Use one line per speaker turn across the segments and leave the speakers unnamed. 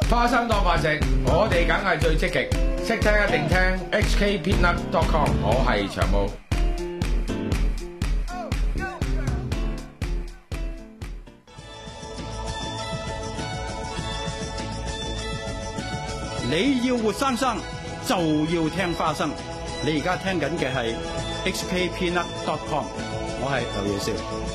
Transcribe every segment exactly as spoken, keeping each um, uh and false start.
花生當飯食，我哋梗係最積極，識聽一定聽 H K peanut dot com， 我係長毛。
你要活生生就要聽花生。你而家聽緊嘅係 H K peanut dot com， 我係劉耀少。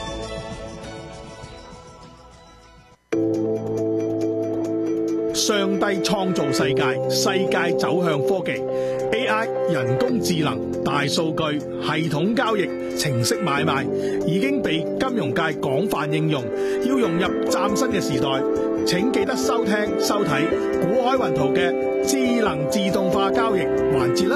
上帝創造世界，世界走向科技 A I 人工智能、大數據、系統交易、程式買賣已經被金融界廣泛應用，要融入嶄新嘅時代，請記得收聽收睇古海雲圖嘅智能自動化交易環節啦。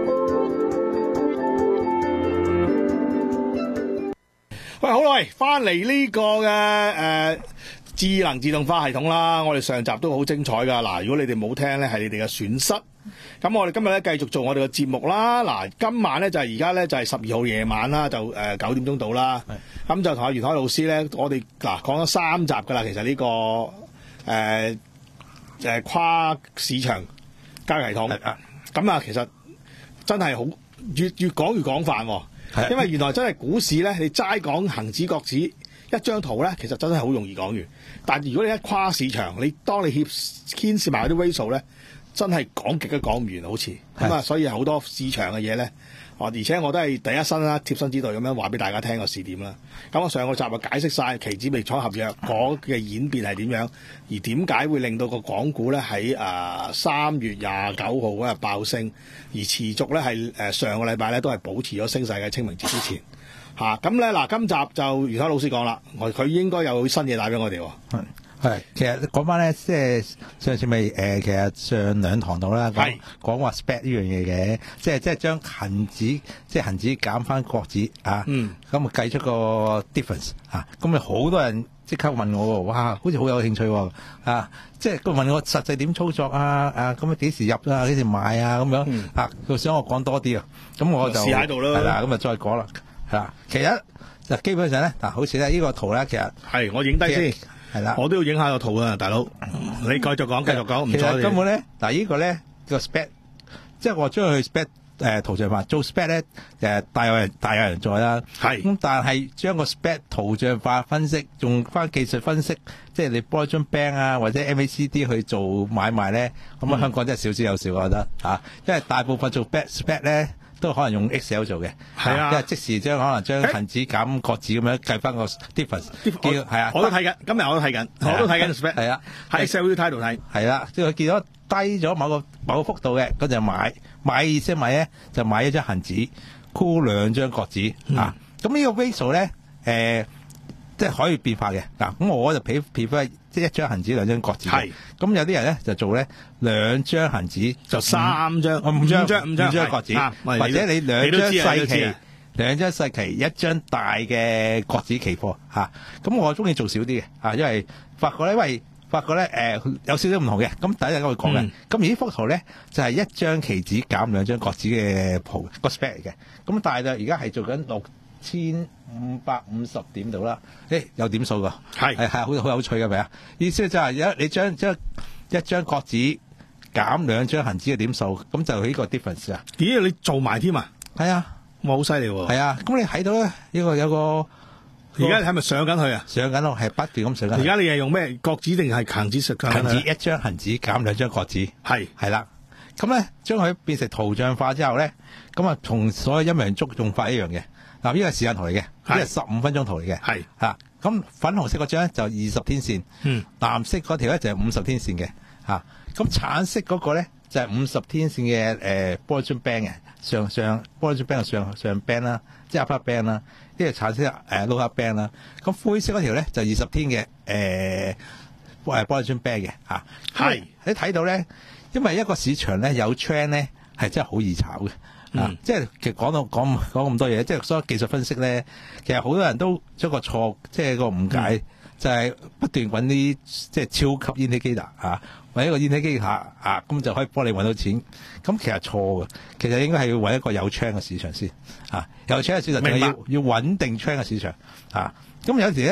喂，好啦，喂，翻嚟呢個嘅誒。呃智能自動化系統啦，我哋上集都好精彩噶。嗱，如果你哋冇聽咧，係你哋嘅損失。咁我哋今日咧繼續做我哋嘅節目啦。嗱，今晚咧就係而家咧就係十二號夜晚啦，就誒九點鐘到啦。咁就同阿袁海老師咧，我哋嗱講咗三集噶啦。其實呢、這個誒誒、呃、跨市場交易系統，咁啊，其實真係好越越講越廣泛、哦，因為原來真係股市咧，你齋講恒指、國指一張圖咧，其實真係好容易講完。但如果你一跨市場，你當你牽涉埋啲 ratio 咧，真係講極都講唔完，好似咁啊！所以好多市場嘅嘢咧，而且我都係第一身啦，貼身之道咁樣話俾大家聽個視點啦。咁我上個集就解釋晒期指未廠合約嗰嘅演變係點樣，而點解會令到個港股咧喺誒三月廿九號嗰日爆升，而持續咧係誒上個禮拜咧都係保持咗升勢嘅清明節之前。嚇咁咧嗱，今集就袁海老師講啦，我佢應該有新嘢帶俾我哋喎。
係係，其實講翻咧，即係上次咪誒、呃，其實上兩堂度啦，講講話 spread 呢樣嘢嘅，即係即係將恒指即係恒指減翻國指啊，嗯，咁啊計出個 difference 啊，咁咪好多人即刻問我喎，哇，好似好有興趣喎，啊，即係佢問我實際點操作啊，啊，咁啊幾時入啊，幾時買啊，咁樣、嗯、啊，佢想我講多啲啊，咁我就試喺度咯，係啦，咁啊再講啦。係啦，其實就基本上咧，嗱，好似咧呢個圖咧，其實係我影低先，係啦，我都要影下個圖啊，大佬，你繼續講，繼續講，唔錯。根本咧，嗱，呢個咧個 spread， 即係我將佢 spread 誒圖像化，做 spread 咧誒大有人大有人在啦，係咁，但係將個 spread 圖像化分析，用翻技術分析，即係你幫一張 band 啊或者 M A C D 去做買賣咧，咁啊香港真係少之又少，我覺得嚇，因為大部分做 spread spread 咧。都可能用 Excel 做嘅，係啊，因為即時將可能將恒指減國指咁樣計翻個 difference，叫係啊，我都睇緊，今日我都睇緊，我都睇緊 spread，係啊，喺 Excel 啲態度睇，係啦，即係佢見到低咗某個某個幅度嘅，咁就買買意思買咧，就買一張恒指沽兩張國指、嗯、啊，咁呢個 ratio 咧誒，即係可以變化嘅嗱，咁我就 prefer 即係一張恒指兩張國指，係咁有啲人咧就做咧兩張恒指就三張，五張五張五張國指，或者你兩張細期兩張細期一張大嘅國指期貨嚇，咁我中意做少啲嘅嚇，因為發覺咧，因為發覺咧誒、呃、有少少唔同嘅，咁第一日我會講嘅，咁、嗯、而呢幅圖咧就係、是、一張期指減兩張國指嘅圖個 spread 嚟嘅，咁但係就而家係做緊六千五百五十點度啦，誒有點數噶，係係係好好有趣嘅，係咪啊？意思就係一你將將一張國指減兩張恒指嘅點數，咁就呢個 difference 啊？咦，你做埋添啊？係啊，我好犀利喎！係啊，咁你睇到咧，呢個有個而家係咪上緊去啊？上緊咯，係不斷咁上緊。而家你係用咩國指定係恒指？恒指一張恒指減兩張國指，係係啦。咁咧將佢變成圖像化之後咧，咁啊同所有陰陽燭用法一樣嘅。嗱，呢個係時間圖嚟嘅，呢個十五分鐘圖嚟嘅，係嚇。咁粉紅色嗰張咧就二十天線，嗯，藍色嗰條咧就係五十天線嘅，嚇。咁橙色嗰個咧就係五十天線嘅誒 Bollinger Band 嘅上上 Bollinger Band 嘅上上 band 啦，即係 upper band 啦，呢個橙色誒 lower band 啦。咁灰色嗰條咧就二十天嘅誒誒 Bollinger Band 嘅嚇。係你睇到咧，因為一個市場咧有 trend 咧係真係好易炒嘅。嗯、啊，即係其實講到講講咁多嘢，即係所有技術分析咧，其實好多人都將個錯，即係個誤解，嗯、就係不斷揾啲即係超級 indicator 啊，揾一個 indicator 啊，咁就可以幫你揾到錢。咁其實錯嘅，其實應該係要揾一個有 trend 嘅市場先啊，有 trend 嘅市場就係要要穩定 trend 嘅市場啊。咁有時咧，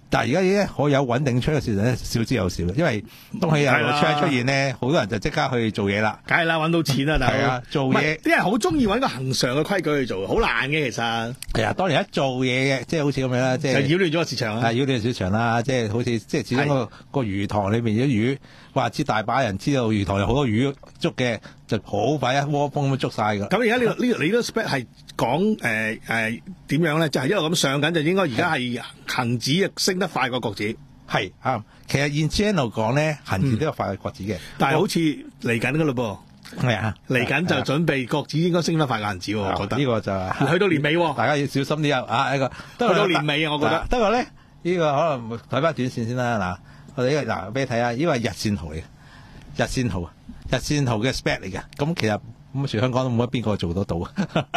但係而家咧可有穩定出嘅事實咧少之又少，因為當佢有個 trend 出現咧，好多人就即刻去做嘢啦。
梗係啦，揾到錢啦，但係
啊，做嘢
啲人好中意揾個恒常嘅規矩去做，好難嘅其實。
係啊，當年一做嘢嘅，即係好似咁樣啦，即係
就擾亂咗個市場啦。
係擾亂市場啦，即係好似即係始終個個魚塘裏面啲魚，話知大把人知道魚塘有好多魚捉嘅，就好快一窩蜂咁捉晒㗎。
咁而家呢個呢個你呢個 spec 係講誒誒點樣咧？就係一路咁上緊，就應該而家係恒指升得快過國指。
係啊，其實 in general 講咧，恒指都有快過國指嘅，
但係好似嚟緊㗎嘞噃。
係啊，
嚟緊就準備國指應該升得快過恒指喎，我覺得。
呢個就係
去到年尾喎，
大家要小心啲啊！啊，呢個
去到年尾啊，我覺得。
不過咧，呢個可能睇翻短線先啦。嗱，我哋呢個嗱俾你睇下，呢個係日線圖嚟嘅，日線圖，日線圖嘅 spec 嚟嘅。咁其實咁全香港都冇乜邊個做得到。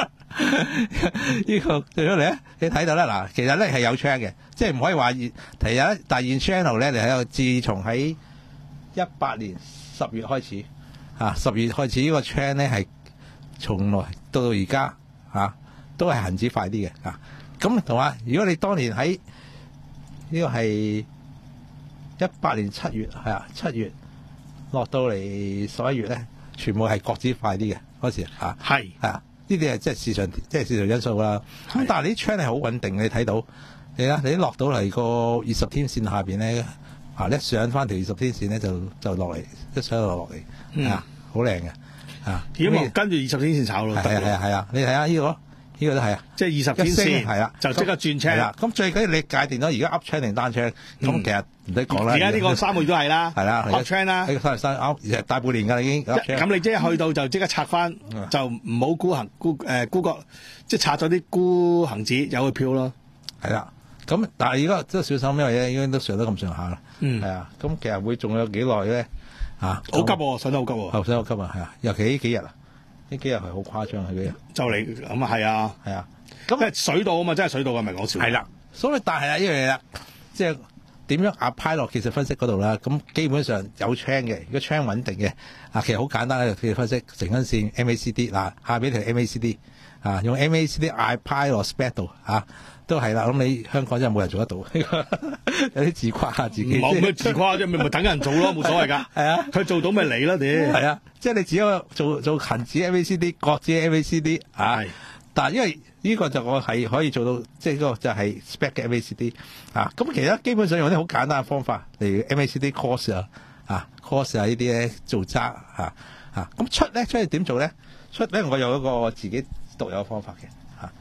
呢個做咗嚟咧，你睇到咧嗱，其實咧係有 channel 嘅，即係唔可以話其實但係 channel 咧，你喺度自從喺一八年十月開始啊，十月開始呢個 channel 咧係從來到到而家啊，都係恒指快啲嘅啊。咁同埋，如果你當年喺呢個係一八年七月係啊，七月落到嚟十一月咧，全部係國指快啲嘅嗰時啊，
係
係啊。呢啲係即係市場，即係市場因素啦。咁但係你啲 trend 係好穩定嘅，你睇到你啦，你落到嚟個二十天線下邊咧，啊一上翻條二十天線咧就就落嚟，一上落落嚟，
嗯、
啊好靚嘅啊。
咁跟住二十天線炒咯，
係啊係啊係啊，你睇下呢個呢個都係啊，
即係二十天線係啦，就即刻轉 channel 啦。
咁最緊要你界定咗而家 up channel 定 down channel，咁其實唔使講啦。
而家呢個三個月都係啦，
係啦
up channel 啦，
呢個三三 up 大半年㗎啦已經。
咁你即係去到就即刻拆翻，就唔好沽恒沽誒沽國，即係拆咗啲沽恒指有去飄咯。
係啦，咁但係而家都小心，因為咧應該都上得咁上下啦。
嗯，
係啊，咁其實會仲有幾耐咧？啊，
好急喎，上得好急喎，
後上好急啊，係啊，尤其呢幾日啊，呢幾日係好誇張係幾日？
就嚟咁啊，係啊，
係啊。
咁即係水到啊嘛，真係水到嘅，唔係講笑。
係啦，所以但係啊呢樣嘢啦，即係點樣 apply 落技術分析嗰度啦？咁基本上有 trend 嘅，如果 trend 穩定嘅，啊其實好簡單嘅技術分析，成根線 M A C D 嗱，下邊條 M A C D 啊，用 M A C D apply 落 spec 度啊，都係啦。咁你香港真係冇人做得到，有啲自誇下自己。
冇咩自誇啫，咪咪等人做咯，冇所謂㗎。係啊，佢做到咪嚟啦，屌。
係啊，即係你只有做做恒指 M A C D、國指 M A C D 啊。但係因為呢個就我係可以做到，即係呢個就係 spec 嘅 M A C D 啊。咁其實基本上用啲好簡單嘅方法嚟 M A C D course 啊，啊 course 啊呢啲咧做揸啊啊。咁出咧出去點做咧？出咧我有一個自己獨有嘅方法嘅嚇。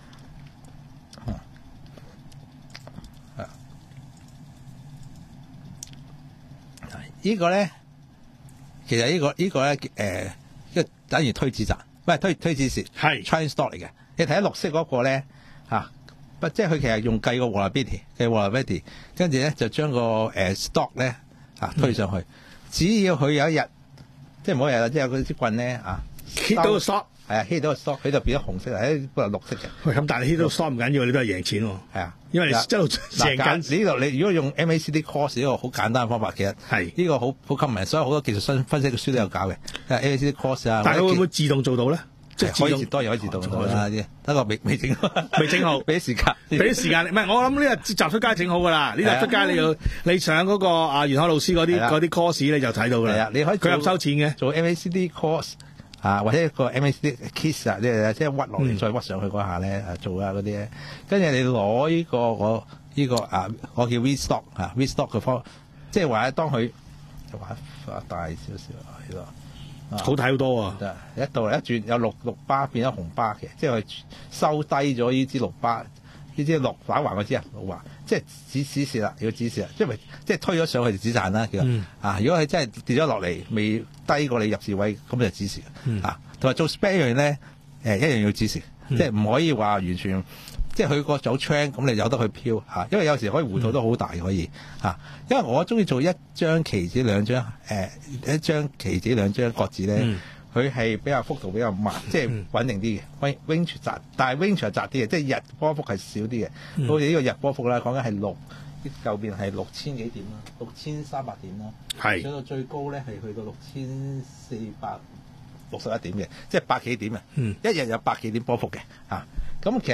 啊，呢個咧其實呢個呢個咧誒，一個等於推指賺，唔係推推指蝕，係 trailing stock 嚟嘅。你睇下綠色嗰個咧嚇，不即係佢其實用計個 volatility 嘅 volatility，跟住咧就將個誒 stock 咧嚇推上去。嗯、只要佢有一日，即係唔好日啦，即係有嗰支棍咧啊
hit 到個 stock， 係
啊 hit 到個 stock，佢就變咗紅色，係本來綠色嘅。喂，
咁但係 hit 到 stock 唔緊要，你都係贏錢喎。係啊，因為你一路贏緊。呢
度你如果用 M A C D course 呢個好簡單嘅方法，其實係呢個好好 common，所以好多技術分分析嘅書都有教嘅。M A C D course 啊，
但係佢會唔會自動做到咧？即係
可以多嘢可以自動做啦啲，不過未未整
未整好，
俾啲時間，
俾啲時間。唔係我諗呢日集出街整好㗎啦。呢集出街你要你上嗰個啊袁海老師嗰啲嗰啲 course 你就睇到㗎啦。你可以佢入收錢嘅，做
M A C D course 啊，或者一個 M A C D kiss 啊，即係即係屈落嚟再屈上去嗰下咧啊做啊嗰啲咧。跟住你攞呢個我呢個啊，我叫 V stock 啊 V stock 嘅方，即係話當佢就話發大少少喺度。
好睇好多啊！
一到嚟一轉有綠綠巴變咗紅巴嘅，即係佢收低咗呢支綠巴，呢支綠打橫嗰支啊綠橫，即係止止蝕啦，要止蝕啦，因為即係推咗上去就止賺啦。其實、嗯、啊，如果佢真係跌咗落嚟，未低過你入市位，咁就止蝕、嗯、啊。同埋做 spare 咧，誒一樣要止蝕，嗯、即係唔可以話完全。即係佢個走 trend 咁，你由得佢飄嚇，因為有時可以回吐都好大可以嚇。因為我中意做一張期指兩張誒、呃、一張期指兩張國指咧，佢係、嗯、比較幅度比較慢，即係穩定啲嘅 range 窄，但係 range 係窄啲嘅，即係日波幅係少啲嘅。好似呢個日波幅啦，講緊係六舊邊係六千幾點啦，六千三百點啦，係上到最高咧係去到六千四百六十一點嘅，即係百幾點啊！嗯、一日有百幾點波幅嘅嚇，咁其實。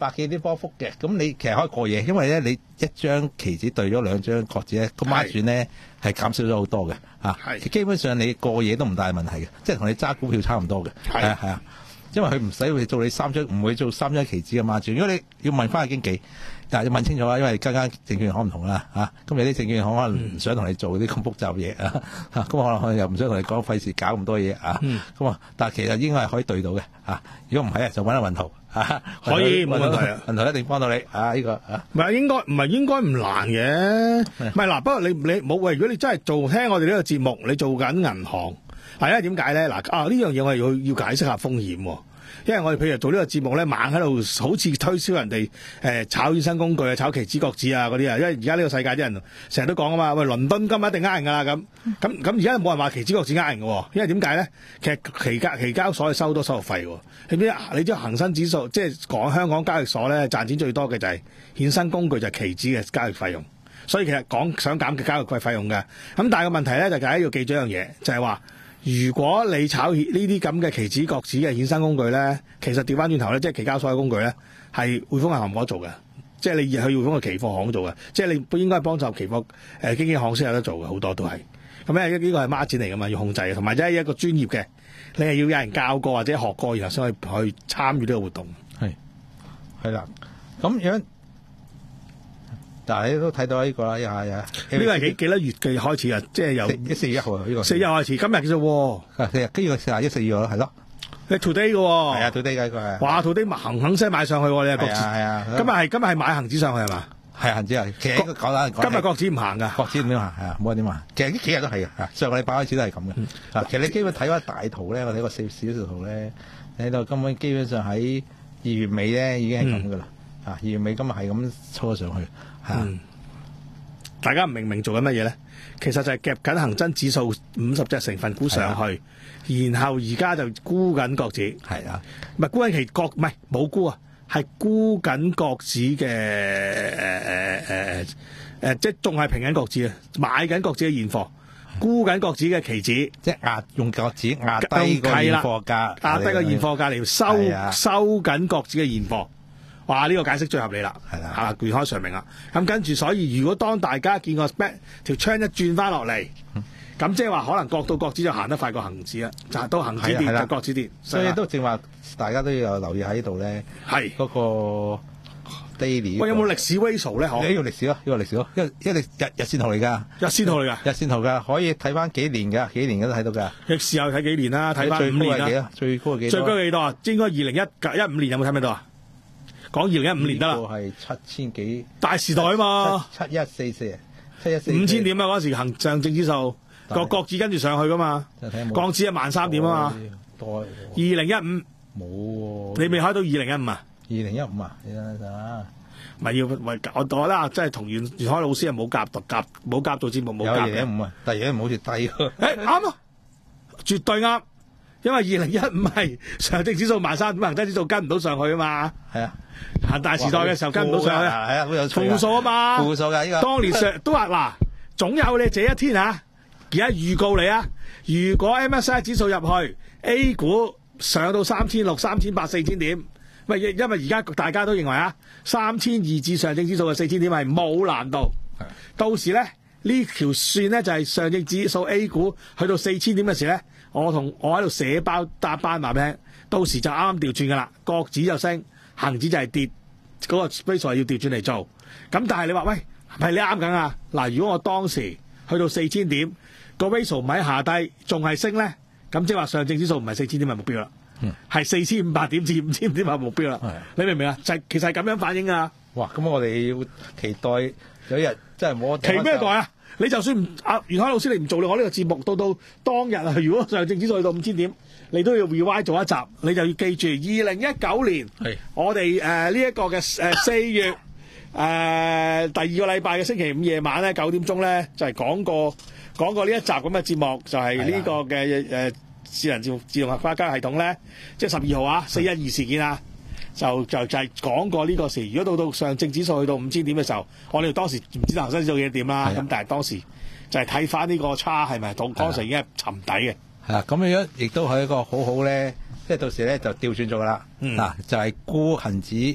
百幾啲波幅嘅，咁你其實可以過夜，因為咧你一張期指對咗兩張國指咧，個孖轉咧係減少咗好多嘅嚇。
係
基本上你過夜都唔大問題嘅，即係同你揸股票差唔多嘅。係啊係啊，因為佢唔使會做你三張，唔會做三張期指嘅孖轉。如果你要問翻個經紀，但係要問清楚啦，因為間間證券行唔同啦嚇。咁有啲證券行可能唔想同你做啲咁複雜嘢啊嚇，咁可能又唔想同你講，費事搞咁多嘢啊。咁啊，但係其實應該係可以對到嘅嚇。如果唔係啊，就揾阿雲圖。啊、
可以冇問題啊，
雲圖一定幫到你啊！呢、這個啊，
唔係應該唔係應該唔難嘅，唔係嗱。不過你你冇喂，如果你真係做聽我哋呢個節目，你做緊銀行，係因為點解咧？嗱啊，呢樣嘢我哋要要解釋下風險喎。因為我哋譬如做呢個節目咧，猛喺度好似推銷人哋誒、呃、炒衍生工具啊、炒期指國指啊嗰啲啊。因為而家呢個世界啲人成日都講啊嘛，喂，倫敦金一定呃人㗎啦咁。咁咁而家冇人話期指國指呃人嘅喎，因為點解咧？其實期交期交所係收多手續費喎。你知你知恒生指數即係講香港交易所咧賺錢最多嘅就係衍生工具就係期指嘅交易費用。所以其實講想減嘅交易費費用嘅。咁但係個問題咧就係要記住一樣嘢，就係話。如果你炒呢啲咁嘅期指、國指嘅衍生工具咧，其實調翻轉頭咧，即係期交所嘅工具咧，係匯豐銀行冇得做嘅，即係你去匯豐嘅期貨行做嘅，即係你應該係幫助期貨誒經紀行先有得做嘅，好多都係。咁咧呢個係孖展嚟㗎嘛，要控制嘅，同埋即係一個專業嘅，你係要有人教過或者學過，然後先可以去參與呢個活動。
係係啦，咁樣。但係你都睇到呢個啦，一下呀，呢
個係幾幾多月嘅開始啊？即係由
一四月一號呢個。
四日開始，今日嘅啫喎。
四日，跟住個四廿一四二號咯，係咯。
你 today 嘅喎。係
啊 today 嘅一個係。
哇 today 行行聲買上去喎，你係國指。
係啊。
今日係今日係買恒指上去係嘛？
係啊，恒指啊，其實講啦，
今日國指唔行㗎。
國指點行？係啊，冇得點行。其實呢幾日都係嘅，上個禮拜開始都係咁嘅。啊，其實你基本睇翻大圖咧，我睇個四小時圖咧，睇到根本基本上喺二月尾咧已經係咁㗎啦。啊，二月尾今日係咁抽咗上去，係
大家唔明明做緊乜嘢咧？其實就係夾緊恒生指數五十隻成分股上去，然後而家就沽緊國指。
係啊，
唔係沽緊期國，唔係冇沽啊，係沽緊國指嘅誒誒誒誒，即係仲係平緊國指啊，買緊國指嘅現貨，沽緊國指嘅期指，
即係壓用國指壓低個現貨價，
壓低個現貨價嚟收收緊國指嘅現貨。哇！呢、這個解釋最合理啦，係啦，啊，斷開常明啦。咁跟住，所以如果當大家見個 back 條槍一轉翻落嚟，咁即係話可能國到國指就行得快過恒指啦，就到恒指跌就國指跌，
所以都正話大家都要留意喺度咧。係嗰、那個 daily。喂，
有冇歷史 ratio 咧？
呢個歷史咯，呢、這個歷史咯，因為因為日日線圖嚟㗎，
日線圖嚟㗎，
日線圖㗎，可以睇翻幾年㗎，幾年都睇到㗎。
歷史又睇幾年啦，睇翻五年啦。
最高係幾多？最高
係幾多啊？應該二零一一五年有冇睇唔睇到啊？講二零一五年得啦，
係七千幾大
時代啊嘛，
七一四四，七一四
五千點啊嗰時恒上證指數個國指跟住上去噶嘛，港指係萬三點啊嘛，二零一五冇，你未開到二零一五啊？
二零一五啊，你等陣啊，
咪要咪我我啦，真係同袁袁開老師係冇夾讀夾冇夾做節目冇夾嘅，
二零一五啊，但係而家唔好似低喎，
誒啱啊，絕對啱。因為二零一五係上證指數萬三點，恒生指數跟唔到上去啊嘛。係啊，恒大時代嘅時候跟唔到上去，係啊，好有趣。負數啊嘛，負數㗎呢個。當年上都話嗱，總有你這一天啊！而家預告你啊，如果 M S C I 指數入去 A 股上到三千六、三千八、四千點，喂，因為而家大家都認為啊，三千二至上證指數嘅四千點係冇難度。到時咧呢條線咧就係上證指數 A 股去到四千點嘅時咧。我同我喺度寫包搭班話俾你聽，到時就啱啱調轉噶啦，國指就升，恒指就係跌，嗰、那個 ratio 係要調轉嚟做。咁但係你話喂，係你啱緊啊？嗱，如果我當時去到四千點，個 ratio 唔喺下低，仲係升咧，咁即係話上證指數唔係四千點係目標啦，係四千五百點至五千點係目標啦。你明唔明啊？就係、其實係咁樣反映啊。哇！咁我哋要期待有一日真係冇期咩待啊？你就算唔阿袁海老師，你唔做我呢個節目，到到當日啊，如果上證指數去到五千點，你都要 revise 做一集，你就要記住，二零一九年我哋誒呢一個嘅誒四月誒、呃、第二個禮拜嘅星期五夜晚咧九點鐘咧，就係、是、講過講過呢一集咁嘅節目，就係、是、呢個嘅誒智能自自動化交易系統咧，即係十二號啊，四一二事件啊。就就就係講過呢個事，如果到到上證指數去到五千點嘅時候，我哋當時唔知道恒生指數嘢點啦，咁但係當時就係睇翻呢個差係咪到當時已經係沉底嘅。係啊，咁樣亦都係一個好好咧，即係到時咧就調轉咗噶啦。嗱、嗯，就係沽恒指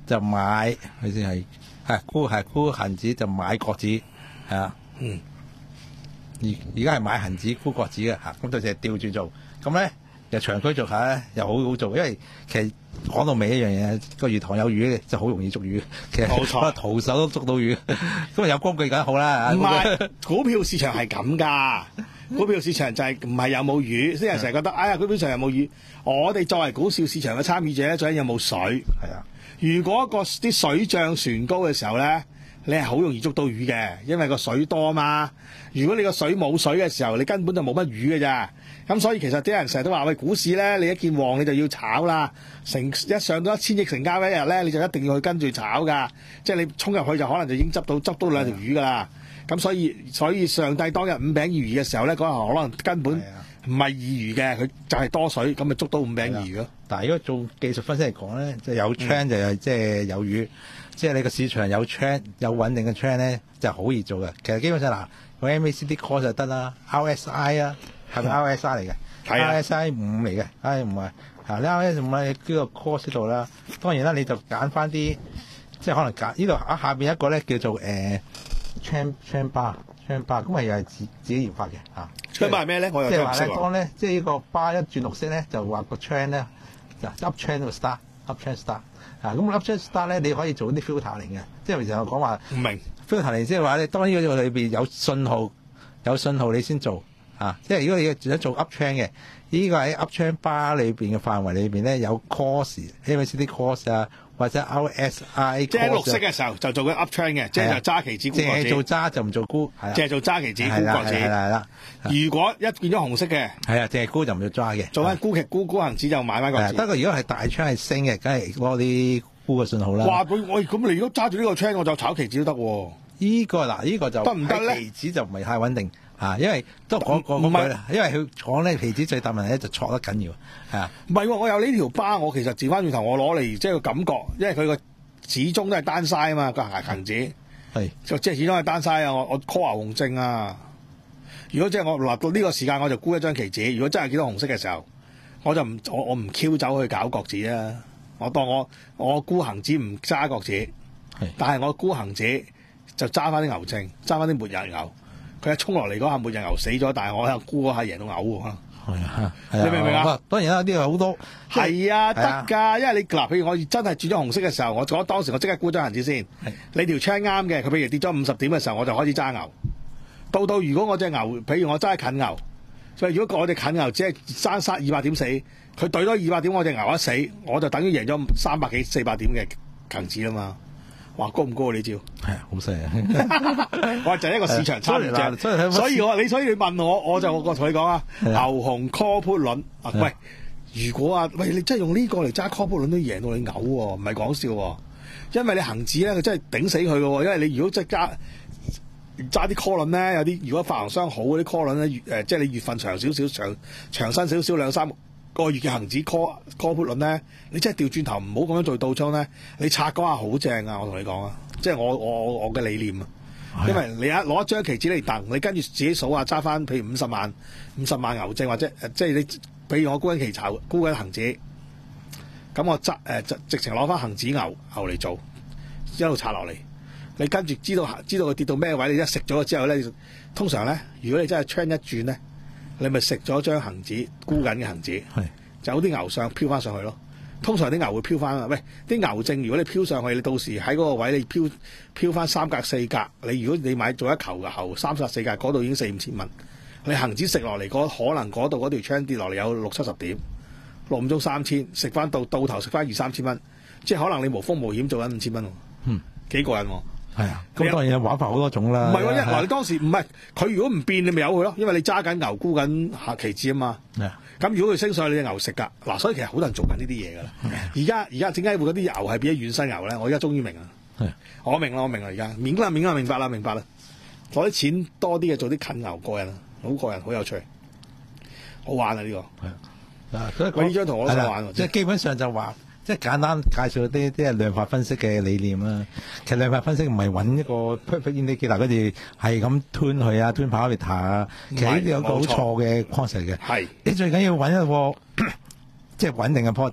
就買佢先係係沽係沽恒指就買國指係啊。
嗯。
而而家係買恒指沽國指嘅嚇，咁就係調轉做咁咧。又長區做下咧，又好好做，因為其實講到尾一樣嘢，個魚塘有魚咧就好容易捉魚。其實冇錯，徒手都捉到魚。咁啊有工具梗好啦。唔
係股票市場係咁㗎，股票市場就係唔係有冇魚？啲人成日覺得，哎呀，股票市場有冇魚？我哋作為股票市場嘅參與者咧，最緊要有冇水。
係啊。
如果個啲水漲船高嘅時候咧，你係好容易捉到魚嘅，因為個水多嘛。如果你個水冇水嘅時候，你根本就冇乜魚嘅咋。咁所以其實啲人成日都話喂，股市咧，你一見旺你就要炒啦，成一上到一千億成交一日咧，你就一定要去跟住炒㗎。即係你衝入去就可能就已經執到執到兩條魚㗎啦。咁所以所以上帝當日五餅二魚嘅時候咧，嗰日可能根本唔係二魚嘅，佢就係多水，咁咪捉到五餅二魚咯。
但係如果做技術分析嚟講咧，就有 trend 就係即係有魚，即係你個市場有 trend 有穩定嘅 trend 咧，就好易做嘅。其實基本上嗱，個 M A C D call 就得啦 ，R S I 啊。係咪 R S I 嚟嘅？係 R S I 五嚟嘅，唉唔係，嚇你 R S I 五喺呢個 course 度啦。當然啦，你就揀翻啲，即係可能揀呢度啊下邊一個咧叫做誒 Chan Chan Bar Chan Bar，咁係又係自自己研發嘅嚇。
Chan Bar 係咩咧？我又
即係話咧，當咧即係呢個 bar 一轉綠色咧，就話個 trend 咧就 up trend 個 start up trend start 啊。咁 up trend start 咧，你可以做啲 filter 嚟嘅，即係其實我講話
唔明
filter 嚟，即係話咧，當呢個裏邊有信號有信號你先做。啊！即係如果你想做 up trend 嘅，呢、這個喺 up trend bar 裏邊嘅範圍裏邊咧有 course，M A C D course 啊，或者 R S I，
即係綠色嘅時候就做緊 up trend 嘅，即係就揸期指沽國指。
淨係做揸就唔做沽，
淨係做揸期指沽國指。
係啦係啦。
如果一變咗紅色嘅，
係啊，淨係沽就唔要揸嘅。
做緊沽期沽沽恒指就買翻國指。
不過如果係大 trend 係升嘅，梗係攞啲沽嘅信號啦。
哇！我咁你如果揸住呢個 trend，我就炒期指都得喎。
呢、這個嗱，呢、這個就
得唔得咧？
期指就唔係太穩定。啊，因為都講講嗰句啦，因為佢講咧期指最大問題咧就錯得緊要，係啊，
唔係喎，我有呢條巴，我其實調翻轉頭，我攞嚟即係個感覺，因為佢個始終都係單曬啊嘛，個恆指
係
就即係始終係單曬啊，我我 call 牛熊證啊，如果即係我嗱到呢個時間我就沽一張期指，如果真係見到紅色嘅時候，我就唔我我唔 Q 走去搞國指啊，我當我我沽恆指唔揸國指，但係我沽恆指就揸翻啲牛證，揸翻啲末日牛。佢一衝落嚟嗰下，末日牛死咗，但係我喺度沽嗰下贏到嘔喎。
係啊，
你明唔明啊？
當然啦，呢個好多
係啊，得㗎，因為你嗱，譬如我真係轉咗紅色嘅時候，我講當時我即刻沽咗恆指先。你條 chain 啱嘅，佢譬如跌咗五十點嘅時候，我就開始揸牛。到到如果我隻牛，譬如我揸近牛，所以如果我隻近牛只係爭殺二百點死，佢對多二百點，我隻牛一死，我就等於贏咗三百幾四百點嘅恆指啦嘛。哇，高唔高啊？呢招
係啊，好犀利！
我就係一個市場參與者，所以，所以我你所以你問我，我就我同你講啊，牛熊 call put 輪啊，喂，如果啊，喂，你真係用呢個嚟揸 call put 輪都贏到你嘔喎，唔係講笑喎，因為你恒指咧，佢真係頂死佢嘅喎，因為你如果即係揸揸啲 call 輪咧，有啲如果發行商好嗰啲 call 輪咧，月誒即係你月份長少少，長長身少少兩三個月嘅恒指 call call put 輪咧，你真係調轉頭唔好咁樣做倒倉咧，你拆嗰下好正啊！我同你講啊，即係我我我嘅理念啊，因為你一攞一張期指嚟掟，你跟住自己數下揸翻，譬如五十萬五十萬牛證或者即係你，譬如我沽緊期籌沽緊恒指，咁我揸誒直直情攞翻恒指牛牛嚟做，一路拆落嚟，你跟住知道知道佢跌到咩位，你一食咗之後咧，通常咧，如果你真係 trend 一轉咧。你咪食咗張恒指沽緊嘅恒指，就有啲牛相飄翻上去咯。通常啲牛會飄翻啊！喂，啲牛證如果你飄上去，你到時喺嗰個位你飄飄翻三格四格，你如果你買做一球嘅牛三十四格，嗰度已經四五千蚊。你恒指食落嚟，可能嗰度嗰條 chain 跌落嚟有六七十點，六五中三千，食翻到到頭食翻二三千蚊，即係可能你無風無險做緊五千蚊喎。嗯，幾過癮喎！
係啊，咁當然玩法好多種啦。
唔係喎，一嗱你當時唔係佢如果唔變，你咪由佢咯，因為你揸緊牛沽緊下期指啊嘛。咁如果佢升上去，你隻牛食㗎。嗱，所以其實好多人做緊呢啲嘢㗎啦。而家而家點解會嗰啲牛係變咗軟身牛咧？我而家終於明啦。我明啦，我明啦，而家明啦，明啦，明白啦，明白啦。攞啲錢多啲嘅做啲近牛過癮啦，好過癮，好有趣，好玩啊呢、呢個。係啊，所以我呢張圖我都想玩喎。
即係基本上就話。即係簡單介紹啲啲量化分析嘅理念啦。其實量化分析唔係揾一個 perfect indicator，跟住係咁吞佢啊，吞 parameter 啊。其實呢啲有一個好錯嘅 concept 嘅。係你最緊要揾一個即係穩定嘅 product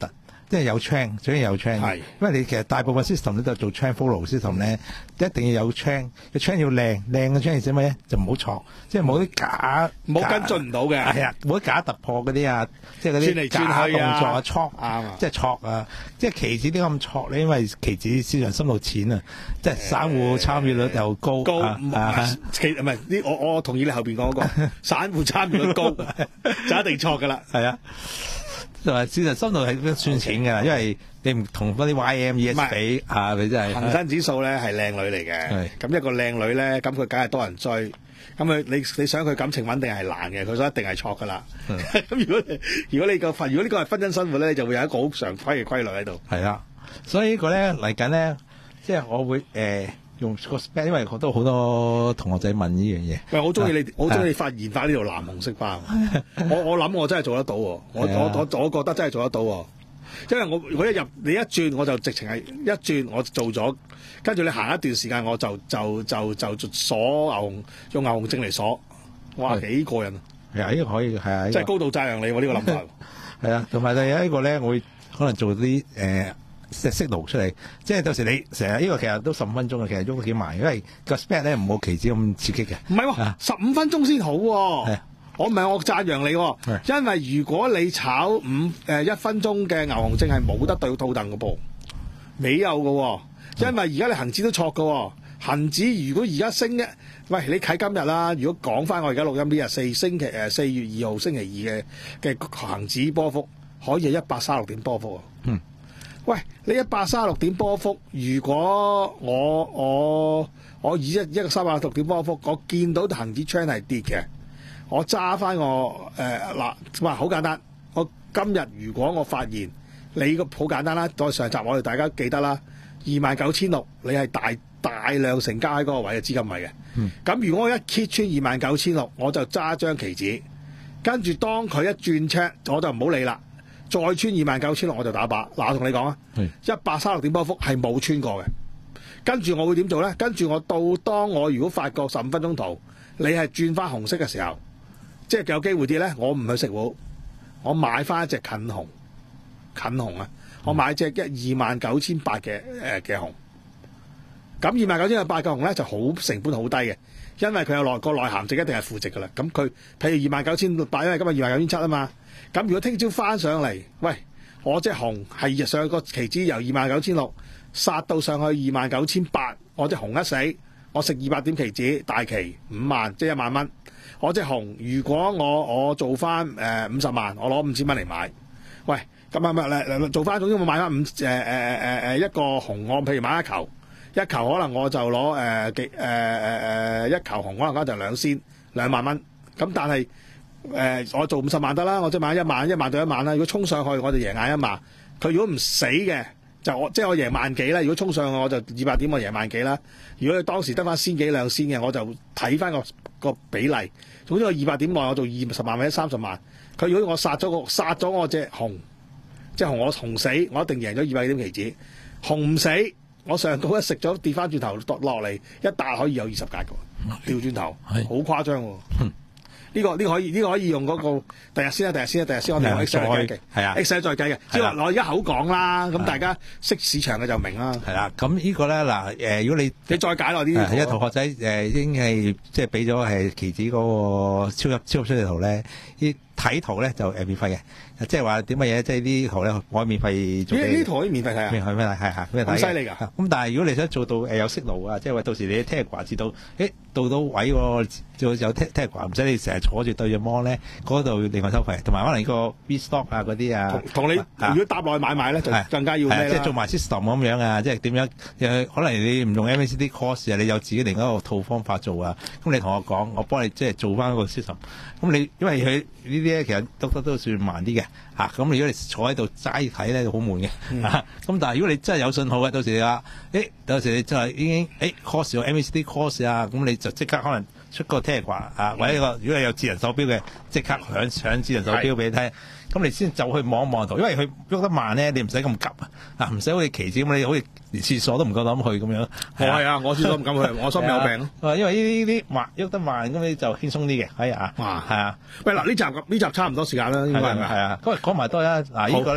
即係有 train，最緊要有 train。
係，
因為你其實大部分 system 咧都係做 train follow system 咧，一定要有 train，個 train 要靚，靚嘅 train 係點咩咧？就唔好錯，即係冇啲假，
冇跟進唔到嘅。
係啊，冇啲假突破嗰啲啊，即係嗰
轉嚟
啲假
轉去啊
動作啊，錯
啱啊
即係錯啊，即係期指點解咁錯咧？因為期指市場深度淺啊，即係散戶參與率又高。
高
啊
唔
啊
係其唔係呢？我我同意你後邊講嗰個散戶參與率高就一定錯㗎啦。
係啊，同埋市場深度係算淺㗎，因為你唔同嗰啲 Y M E S 比啊，你真係
恒生指數咧係靚女嚟嘅，咁一個靚女咧，咁佢梗係多人追，咁佢你你想佢感情穩定係難嘅，佢所以一定係錯㗎啦。咁如果如果你個婚如果呢個係婚姻生活咧，你就會有一個好常規嘅規律喺度。
係啦，所以呢個咧嚟緊咧，即係我會誒。呃用個 spec，因為我都好多同學仔問呢樣嘢。
喂，我中意你，我中意你發研發呢條藍紅色花。我我諗我真係做得到喎，我我我我覺得真係做得到喎。因為我我一入你一轉我就直情係一轉我做咗，跟住你行一段時間我就就就就就鎖牛熊用牛熊證嚟鎖，哇幾過癮啊！
係啊，呢個可以係啊，
即係高度讚揚你喎呢個諗法。
係啊，同埋第二一個咧，我會可能做啲誒。即係息路出嚟，即係到時你成日呢個其實都十五分鐘嘅，其實喐得幾慢，因為個 spec 咧唔冇期指咁刺激嘅。
唔係喎，十五分鐘先好喎。
係，
我唔係我讚揚你喎，因為如果你炒五誒一分鐘嘅牛熊證係冇得對套凳嘅噃，未有嘅喎，因為而家你恒指都錯嘅喎，恒指如果而家升一，喂你睇今日啦，如果講翻我而家錄音呢日四星期誒四月二號星期二嘅嘅恒指波幅可以係一百三十六點波幅啊。
嗯。
喂，你一百三十六點波幅，如果我我我以一一個三百六點波幅，我見到恒指 trend 係跌嘅，我揸翻我誒嗱，哇好簡單，我今日如果我發現你個好簡單啦，在上集我哋大家記得啦，二萬九千六，你係大大量成交喺嗰個位嘅資金位嘅，咁、嗯、如果我一揭穿二萬九千六，我就揸張期指，跟住當佢一轉 check，我就唔好理啦。再穿二萬九千六我就打靶。嗱，我同你講啊，一百三十六點波幅係冇穿過嘅。跟住我會點做咧？跟住我到當我如果發覺十五分鐘圖你係轉翻紅色嘅時候，即係有機會跌咧，我唔去食糊，我買翻一隻近紅，近紅啊！我買隻一二萬九千八嘅誒嘅紅。咁二萬九千八嘅紅咧就好成本好低嘅，因為佢有內個內涵值一定係負值㗎啦。咁佢譬如二萬九千八，因為今日二萬九千七啊嘛。咁如果聽朝翻上嚟，喂，我隻紅係上個期指由二萬九千六殺到上去二萬九千八，我隻紅一死，我食二百點期指大期五萬，即係一萬蚊。我隻紅如果我我做翻誒五十萬，我攞五千蚊嚟買，喂，咁啊咪做翻，總之我買翻五誒誒誒誒一個紅，我譬如買一球，一球可能我就攞誒幾誒誒誒一球紅，可能就兩仙兩萬蚊，咁但係。誒、呃，我做五十萬得啦，我即係買一萬，一萬對一萬啦。如果衝上去，我就贏硬一萬。佢如果唔死嘅，就我即係我贏萬幾啦。如果衝上去，我就二百點，我贏萬幾啦。如果佢當時得翻千幾兩仙嘅，我就睇翻個個比例。總之我二百點內，我做二十萬或者三十萬。佢如果我殺咗個殺咗我隻紅，即係紅我紅死，我一定贏咗二百點期指。紅唔死，我上高一食咗跌翻轉頭落嚟，一打可以有二十格嘅，調轉頭，好誇張喎。呢、這個呢、這個可以呢、這個可以用嗰、那個第日先啦，第日先啦，第日先我哋用 X 再計嘅，係啊 ，X 再計嘅。即係話我而家口講啦，咁大家識市場嘅就明啦。係啦，咁呢個咧嗱誒，如果你你再解落啲，一同學仔誒已經係即係俾咗係期指嗰個超級超級出嚟圖咧，啲睇圖咧就誒免費嘅。即係話點乜嘢？即係呢圖咧，我可以免費做。呢呢圖可以免費睇啊？免費咩睇？係係咩睇？咁犀利㗎！咁但係如果你想做到誒有息路啊，即係話到時你 Telegram 知道，誒到到位喎，就有 Telegram 唔使你成日坐住對住 mon 咧，嗰度另外收費，同埋可能個 B stock 啊嗰啲啊，同你如果搭落去買賣咧，就更加要咩？即係做埋 system 咁樣啊，即係點樣？誒可能你唔用 M A C D course 啊，你有自己另一個套方法做啊。咁你同我講，我幫你即係做翻個 system。咁你因為佢呢啲咧，其實都都都算慢啲嘅。嚇、啊！咁如果你坐喺度齋睇咧，就好悶嘅。咁、嗯啊、但係如果你真係有信號嘅，到時你話，誒，到時你就係已經誒 course 有 M A C D course 啊，咁你就即刻可能出個 Telegram 啊，或者一個如果你有智能手錶嘅，即刻響響智能手錶俾你睇。咁你先走去望一望圖，因為佢喐得慢咧，你唔使咁急啊，唔使好似期指咁，你好似連廁所都唔夠膽去咁樣。我係啊，我廁所唔敢去，我心有病咯。因為呢啲啲慢喐得慢，咁你就輕鬆啲嘅。係啊，係啊。喂，嗱呢集呢集差唔多時間啦，應該係咪？係啊。咁講埋多一嗱，呢個咧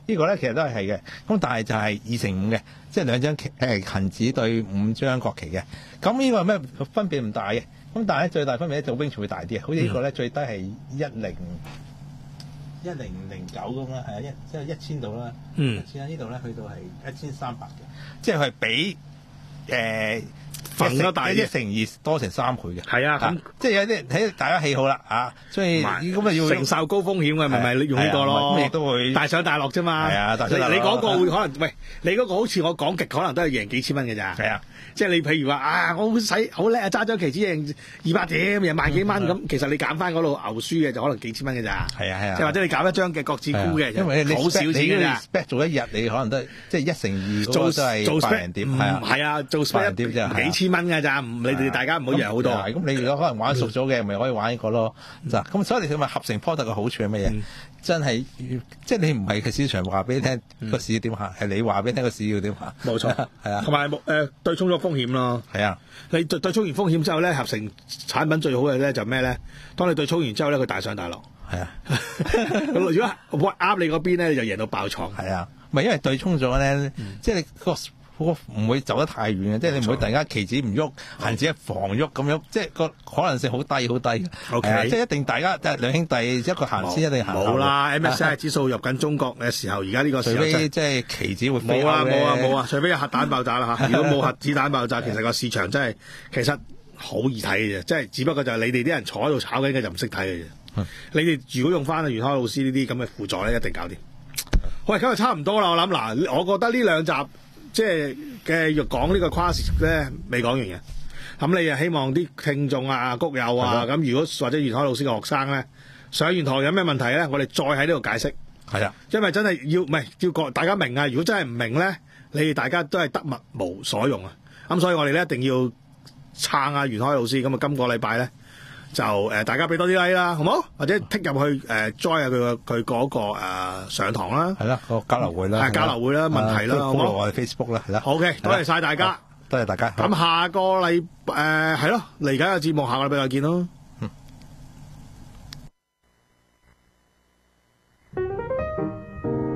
呢個咧其實都係係嘅。咁但係就係二乘五嘅，即係兩張誒銀紙對五張國旗嘅。咁呢個係咩分別唔大嘅？咁但係咧最大分別咧就 range 會大啲啊！好似呢個咧最低係一零一零零九咁啦，係啊，一即係一千度啦。嗯，一千呢度咧去到係一千三百嘅，即係佢係比誒。
份得大
一成二多成三倍嘅，
係啊，咁
即係有啲睇大家喜好啦啊，所以咁啊要
承受高風險嘅，咪咪用呢個咯，
咁亦都會
大上大落啫嘛。
係啊，大上大
落。你嗰個會可能喂，你嗰個好似我講極，可能都係贏幾千蚊嘅咋。
係啊，
即係你譬如話啊，我好使好叻啊，揸張期指贏二百點，贏萬幾蚊咁，其實你減翻嗰度牛輸嘅就可能幾千蚊嘅咋。
係啊係啊，
即係或者你減一張嘅國指沽嘅，
因為你
好少錢嘅咋。
spec 做一日你可能都係即係一成二，做都係百零點，係啊，
係啊，做 spec 幾千蚊嘅咋。你哋大家唔好贏好多。
咁你如果可能玩熟咗嘅，咪可以玩呢個咯。嗱，咁所以你咪合成 product 嘅好處係乜嘢？真係即係你唔係個市場話俾你聽個市點行，係你話俾你聽個市要點行。
冇錯，係啊。同埋誒對沖咗風險咯。係啊，你對對沖完風險之後咧，合成產品最好嘅咧就咩咧？當你對沖完之後咧，佢大上大落。係啊。咁如果啱你嗰邊咧，你就贏到爆廠。
係啊，唔係因為對沖咗咧，即係你個。唔會走得太遠嘅，即係你唔會突然間期指唔喐，恒指一防喐咁樣，即係個可能性好低好低嘅。
Okay.
即係一定大家即係兩兄弟一個行先，一定行後。
冇啦 ，M S C I 指數入緊中國嘅時候，而家呢個時候
除非即係期指會
冇啊冇啊冇啊，除非有核彈爆炸啦嚇。如果冇核子彈爆炸，其實個市場真係其實好易睇嘅啫，即係只不過就係你哋啲人坐喺度炒緊嘅就唔識睇嘅啫。嗯、你哋如果用翻袁開老師呢啲咁嘅輔助咧，一定搞掂。喂，今日差唔多啦，我諗嗱，我覺得呢兩集。即係嘅講呢個跨時咧未講完嘅，咁你又希望啲聽眾啊、谷友啊，咁如果或者袁海老師嘅學生咧上完堂有咩問題咧，我哋再喺呢度解釋。係啊，因為真係要唔係要個大家明啊，如果真係唔明咧，你哋大家都係得物無所用啊。咁所以我哋咧一定要撐下袁海老師。咁啊，今個禮拜咧就誒、呃、大家俾多啲 like 啦，好冇？或者剔入去誒 join 下佢個佢嗰個誒上堂啦，
係啦，個交流會啦，
係交流會啦，問題啦，好冇？
我哋 Facebook 啦，係啦。
好嘅，多謝晒大家，
多謝大家。
咁下個禮誒係咯，嚟緊嘅節目下個禮拜再見咯。嗯。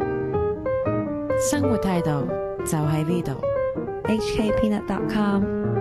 生活態度就喺呢度。H K Peanut dot com